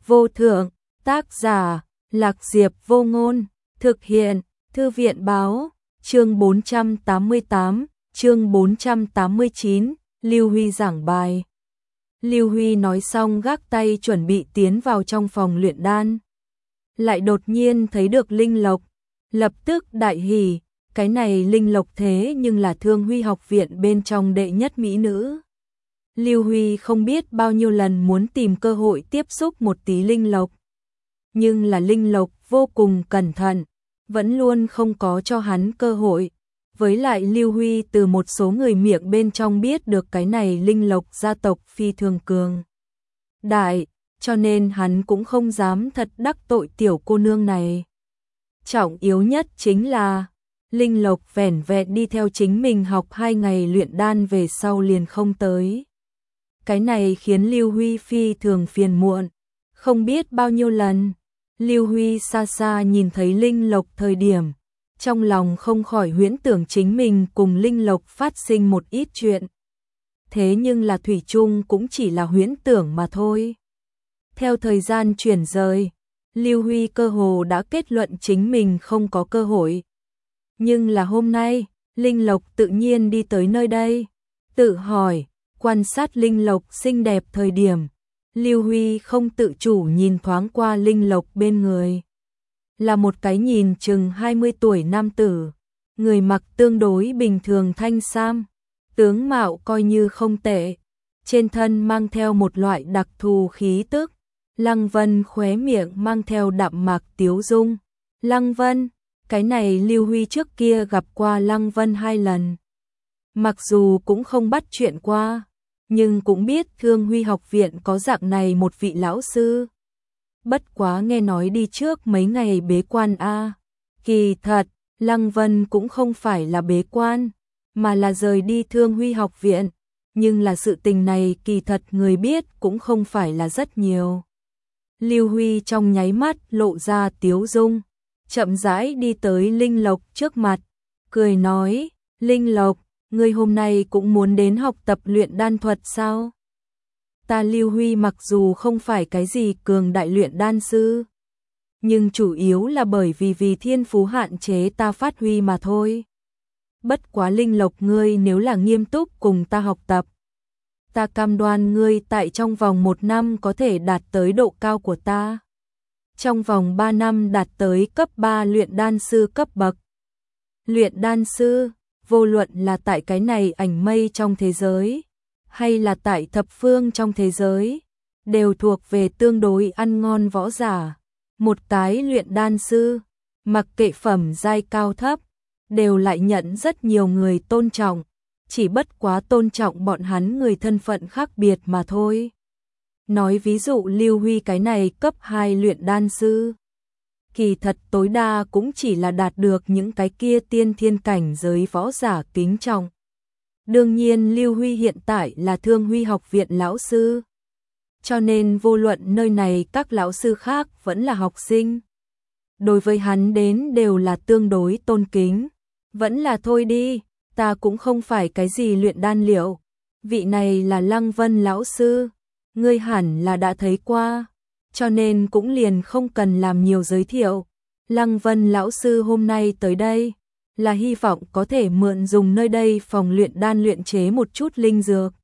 vô thượng, tác giả, Lạc Diệp Vô Ngôn, thực hiện, Thư viện báo, chương 488, chương 489, Lưu Huy giảng bài. Lưu Huy nói xong gác tay chuẩn bị tiến vào trong phòng luyện đan. Lại đột nhiên thấy được Linh Lộc, lập tức đại hỉ, cái này Linh Lộc thế nhưng là Thương Huy học viện bên trong đệ nhất mỹ nữ. Lưu Huy không biết bao nhiêu lần muốn tìm cơ hội tiếp xúc một tí Linh Lộc. Nhưng là Linh Lộc vô cùng cẩn thận, vẫn luôn không có cho hắn cơ hội. Với lại Lưu Huy từ một số người miệng bên trong biết được cái này Linh Lộc gia tộc phi thường cường đại, cho nên hắn cũng không dám thật đắc tội tiểu cô nương này. Trọng yếu nhất chính là Linh Lộc vẻn vẹn đi theo chính mình học 2 ngày luyện đan về sau liền không tới. Cái này khiến Lưu Huy phi thường phiền muộn, không biết bao nhiêu lần. Lưu Huy xa xa nhìn thấy Linh Lộc thời điểm, trong lòng không khỏi huyễn tưởng chính mình cùng Linh Lộc phát sinh một ít chuyện. Thế nhưng là thủy chung cũng chỉ là huyễn tưởng mà thôi. Theo thời gian chuyển rời, Lưu Huy cơ hồ đã kết luận chính mình không có cơ hội. Nhưng là hôm nay, Linh Lộc tự nhiên đi tới nơi đây, tự hỏi, quan sát Linh Lộc xinh đẹp thời điểm, Lưu Huy không tự chủ nhìn thoáng qua Linh Lộc bên người. Là một cái nhìn chừng 20 tuổi nam tử, người mặc tương đối bình thường thanh sam, tướng mạo coi như không tệ, trên thân mang theo một loại đặc thù khí tức. Lăng Vân khóe miệng mang theo đạm mạc tiếu dung. Lăng Vân, cái này Lưu Huy trước kia gặp qua Lăng Vân 2 lần. Mặc dù cũng không bắt chuyện qua, nhưng cũng biết Thương Huy học viện có dạng này một vị lão sư. Bất quá nghe nói đi trước mấy ngày bế quan a. Kỳ thật, Lăng Vân cũng không phải là bế quan, mà là rời đi Thương Huy học viện. Nhưng là sự tình này kỳ thật người biết cũng không phải là rất nhiều. Lưu Huy trong nháy mắt lộ ra tiếu dung, chậm rãi đi tới Linh Lộc trước mặt, cười nói, Linh Lộc, ngươi hôm nay cũng muốn đến học tập luyện đan thuật sao? Ta Lưu Huy mặc dù không phải cái gì cường đại luyện đan sư, nhưng chủ yếu là bởi vì thiên phú hạn chế ta phát huy mà thôi. Bất quá Linh Lộc ngươi nếu là nghiêm túc cùng ta học tập, ta cam đoan ngươi tại trong vòng 1 năm có thể đạt tới độ cao của ta. Trong vòng 3 năm đạt tới cấp 3 luyện đan sư cấp bậc. Luyện đan sư, vô luận là tại cái này ảnh mây trong thế giới, hay là tại thập phương trong thế giới, đều thuộc về tương đối ăn ngon võ giả. Một cái luyện đan sư, mặc kệ phẩm giai cao thấp, đều lại nhận rất nhiều người tôn trọng, chỉ bất quá tôn trọng bọn hắn người thân phận khác biệt mà thôi. Nói ví dụ Lưu Huy cái này cấp 2 luyện đan sư, kỳ thật tối đa cũng chỉ là đạt được những cái kia tiên thiên cảnh giới võ giả kính trọng. Đương nhiên Lưu Huy hiện tại là Thương Huy học viện lão sư, cho nên vô luận nơi này các lão sư khác vẫn là học sinh, đối với hắn đến đều là tương đối tôn kính. Vẫn là thôi đi, ta cũng không phải cái gì luyện đan liệu. Vị này là Lăng Vân lão sư, ngươi hẳn là đã thấy qua, cho nên cũng liền không cần làm nhiều giới thiệu. Lăng Vân lão sư hôm nay tới đây, là hy vọng có thể mượn dùng nơi đây phòng luyện đan luyện chế một chút linh dược.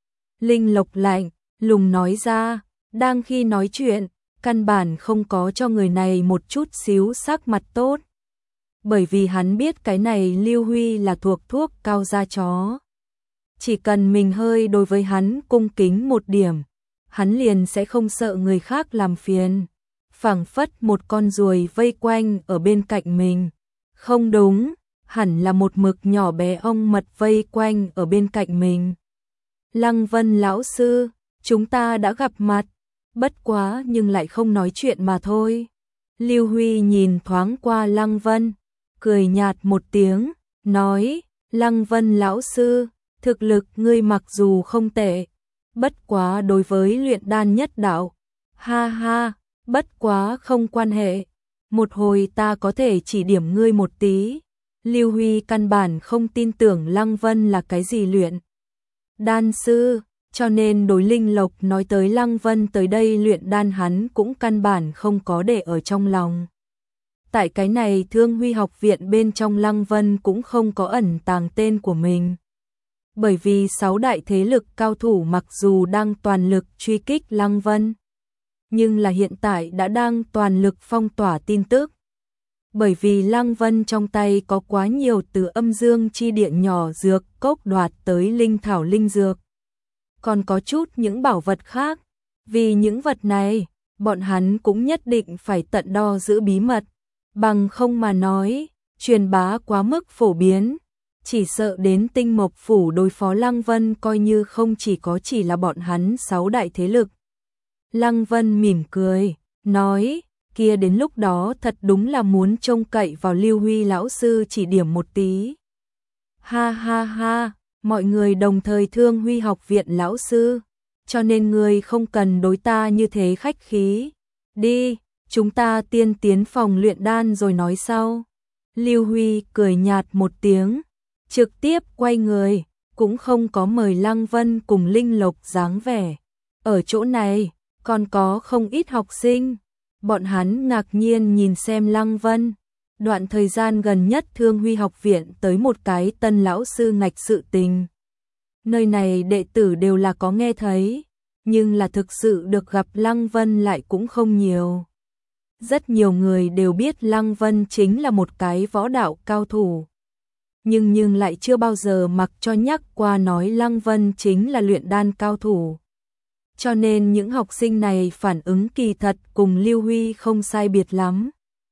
Linh Lộc lạnh lùng nói ra, đang khi nói chuyện, căn bản không có cho người này một chút xíu sắc mặt tốt. Bởi vì hắn biết cái này Lưu Huy là thuộc thuốc cao da chó. Chỉ cần mình hơi đối với hắn cung kính một điểm, hắn liền sẽ không sợ người khác làm phiền. Phảng phất một con ruồi vây quanh ở bên cạnh mình. Không đúng, hẳn là một mực nhỏ bé ong mật vây quanh ở bên cạnh mình. Lăng Vân lão sư, chúng ta đã gặp mặt, bất quá nhưng lại không nói chuyện mà thôi. Lưu Huy nhìn thoáng qua Lăng Vân, cười nhạt một tiếng, nói, Lăng Vân lão sư, thực lực ngươi mặc dù không tệ, bất quá đối với luyện đan nhất đạo, ha ha, bất quá không quan hệ, một hồi ta có thể chỉ điểm ngươi một tí. Lưu Huy căn bản không tin tưởng Lăng Vân là cái gì luyện đan sư, cho nên đối Linh Lộc nói tới Lăng Vân tới đây luyện đan hắn cũng căn bản không có để ở trong lòng. Tại cái này Thương Huy học viện bên trong Lăng Vân cũng không có ẩn tàng tên của mình. Bởi vì 6 đại thế lực cao thủ mặc dù đang toàn lực truy kích Lăng Vân, nhưng là hiện tại đã đang toàn lực phong tỏa tin tức. Bởi vì Lăng Vân trong tay có quá nhiều từ âm dương chi địa nhỏ dược cốc đoạt tới linh thảo linh dược. Còn có chút những bảo vật khác. Vì những vật này, bọn hắn cũng nhất định phải tận đo giữ bí mật. Bằng không mà nói, truyền bá quá mức phổ biến. Chỉ sợ đến Tinh Mộc Phủ đối phó Lăng Vân coi như không chỉ là bọn hắn 6 đại thế lực. Lăng Vân mỉm cười, nói, kia đến lúc đó thật đúng là muốn trông cậy vào Lưu Huy lão sư chỉ điểm một tí. Ha ha ha, mọi người đồng thời Thương Huy học viện lão sư, cho nên người không cần đối ta như thế khách khí. Đi, chúng ta tiên tiến phòng luyện đan rồi nói sau. Lưu Huy cười nhạt một tiếng, trực tiếp quay người, cũng không có mời Lăng Vân cùng Linh Lộc dáng vẻ. Ở chỗ này, còn có không ít học sinh. Bọn hắn ngạc nhiên nhìn xem Lăng Vân. Đoạn thời gian gần nhất Thương Huy học viện tới một cái tân lão sư ngạch sự tình. Nơi này đệ tử đều là có nghe thấy, nhưng là thực sự được gặp Lăng Vân lại cũng không nhiều. Rất nhiều người đều biết Lăng Vân chính là một cái võ đạo cao thủ. Nhưng lại chưa bao giờ mặc cho nhắc qua nói Lăng Vân chính là luyện đan cao thủ. Cho nên những học sinh này phản ứng kỳ thật cùng Lưu Huy không sai biệt lắm.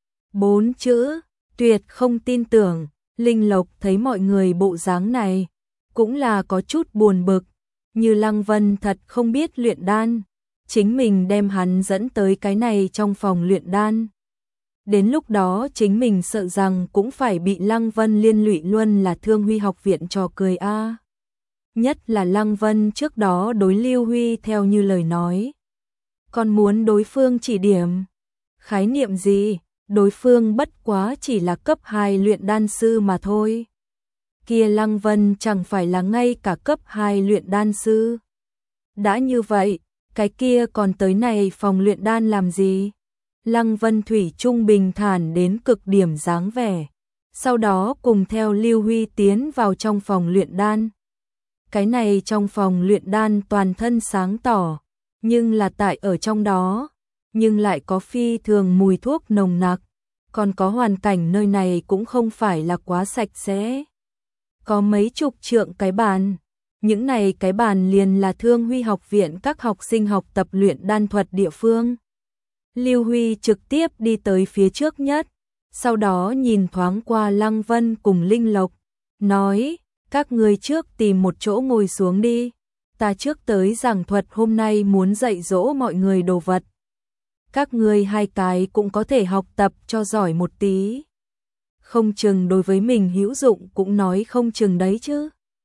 4 chữ, tuyệt không tin tưởng. Linh Lộc thấy mọi người bộ dáng này, cũng là có chút buồn bực. Như Lăng Vân thật không biết luyện đan, chính mình đem hắn dẫn tới cái này trong phòng luyện đan. Đến lúc đó chính mình sợ rằng cũng phải bị Lăng Vân liên lụy luôn là Thương Huy học viện trò cười a. Nhất là Lăng Vân trước đó đối Lưu Huy theo như lời nói. Còn muốn đối phương chỉ điểm. Khái niệm gì? Đối phương bất quá chỉ là cấp 2 luyện đan sư mà thôi. Kia Lăng Vân chẳng phải là ngay cả cấp 2 luyện đan sư. Đã như vậy, cái kia còn tới này phòng luyện đan làm gì? Lăng Vân thủy chung bình thản đến cực điểm dáng vẻ. Sau đó cùng theo Lưu Huy tiến vào trong phòng luyện đan. Cái này trong phòng luyện đan toàn thân sáng tỏ, nhưng là tại ở trong đó, nhưng lại có phi thường mùi thuốc nồng nặc, còn có hoàn cảnh nơi này cũng không phải là quá sạch sẽ. Có mấy chục trượng cái bàn, những này cái bàn liền là Thương Huy học viện các học sinh học tập luyện đan thuật địa phương. Lưu Huy trực tiếp đi tới phía trước nhất, sau đó nhìn thoáng qua Lăng Vân cùng Linh Lộc, nói, các người trước tìm một chỗ ngồi xuống đi, ta trước tới giảng thuật hôm nay muốn dạy dỗ mọi người đồ vật. Các người hai cái cũng có thể học tập cho giỏi một tí. Không chừng đối với mình hữu dụng cũng nói không chừng đấy chứ.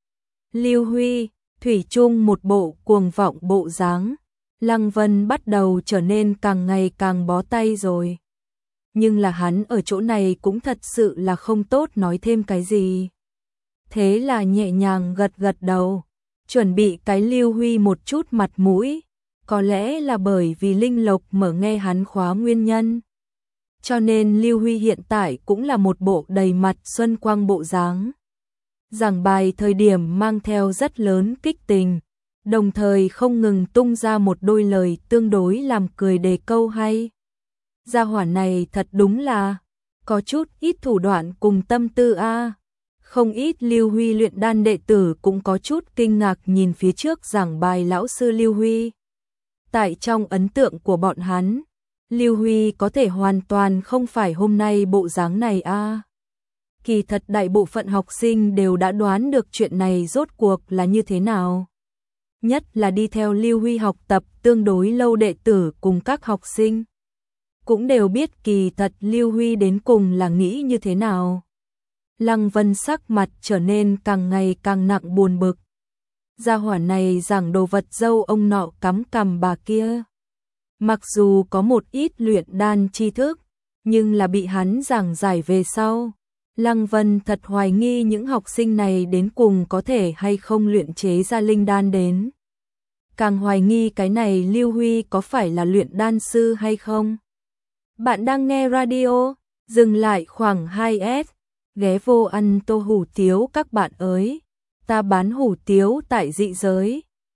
Lưu Huy, thủy chung một bộ cuồng vọng bộ dáng. Lăng Vân bắt đầu trở nên càng ngày càng bó tay rồi. Nhưng là hắn ở chỗ này cũng thật sự là không tốt nói thêm cái gì. Thế là nhẹ nhàng gật gật đầu, chuẩn bị cái Lưu Huy một chút mặt mũi, có lẽ là bởi vì Linh Lộc mở nghe hắn khóa nguyên nhân. Cho nên Lưu Huy hiện tại cũng là một bộ đầy mặt xuân quang bộ dáng. Giảng bài thời điểm mang theo rất lớn kích tình, đồng thời không ngừng tung ra một đôi lời tương đối làm cười đề câu hay. Gia hỏa này thật đúng là có chút ít thủ đoạn cùng tâm tư a. Không ít Lưu Huy luyện đan đệ tử cũng có chút kinh ngạc nhìn phía trước giảng bài lão sư Lưu Huy. Tại trong ấn tượng của bọn hắn, Lưu Huy có thể hoàn toàn không phải hôm nay bộ dáng này a. Kỳ thật đại bộ phận học sinh đều đã đoán được chuyện này rốt cuộc là như thế nào. Nhất là đi theo Lưu Huy học tập tương đối lâu đệ tử cùng các học sinh. Cũng đều biết kỳ thật Lưu Huy đến cùng là nghĩ như thế nào. Lăng Vân sắc mặt trở nên càng ngày càng nặng buồn bực. Gia hỏa này giảng đồ vật dâu ông nọ cắm cằm bà kia. Mặc dù có một ít luyện đan tri thức, nhưng là bị hắn giảng giải về sau. Lăng Vân thật hoài nghi những học sinh này đến cùng có thể hay không luyện chế ra linh đan đến. càng hoài nghi cái này Lưu Huy có phải là luyện đan sư hay không. Bạn đang nghe radio, dừng lại khoảng 2S, ghé vô ăn tô hủ tiếu các bạn ơi. Ta bán hủ tiếu tại dị giới,